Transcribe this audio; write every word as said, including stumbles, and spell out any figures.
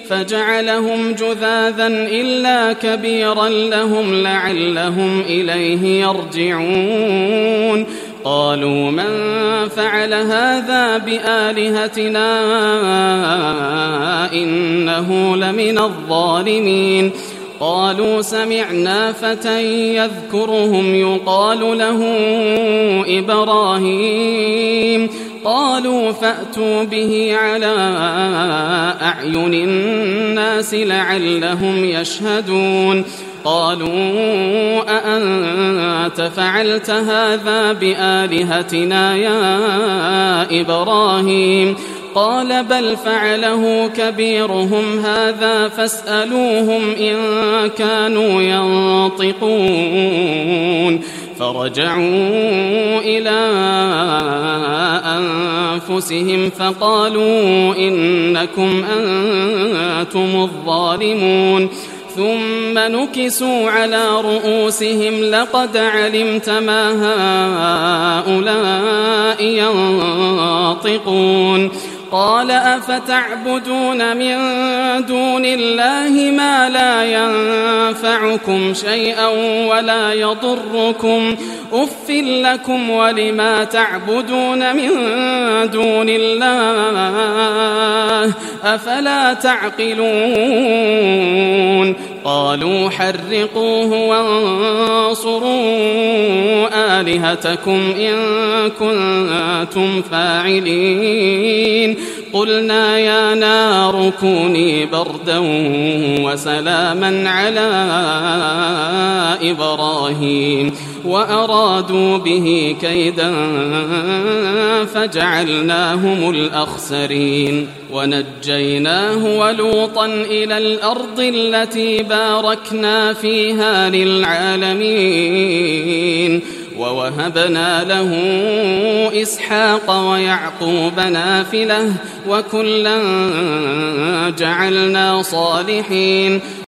فجعلهم جذاذا إلا كبيرا لهم لعلهم إليه يرجعون قالوا من فعل هذا بآلهتنا إنه لمن الظالمين قالوا سمعنا فتى يذكرهم يقال له إبراهيم قالوا فأتوا به على أعين الناس لعلهم يشهدون قالوا أأنت فعلت هذا بآلهتنا يا إبراهيم قال بل فعله كبيرهم هذا فاسألوهم إن كانوا ينطقون فرجعوا إلى أنفسهم فقالوا إنكم أنتم الظالمون ثم نكسوا على رؤوسهم لقد علمت ما هؤلاء ينطقون قال أفتعبدون من دون الله ما لا ينفعكم شيئا ولا يضركم أف لكم ولما تعبدون من دون الله أفلا تعقلون قالوا حرقوه وانصروا آلهتكم إن كنتم فاعلين قلنا يا نار كوني بردا وسلاما على إبراهيم وأرادوا به كيدا فجعلناهم الأخسرين ونجيناه ولوطا إلى الأرض التي باركنا فيها للعالمين ووهبنا له إسحاق ويعقوب نافلة وكلا جعلنا صالحين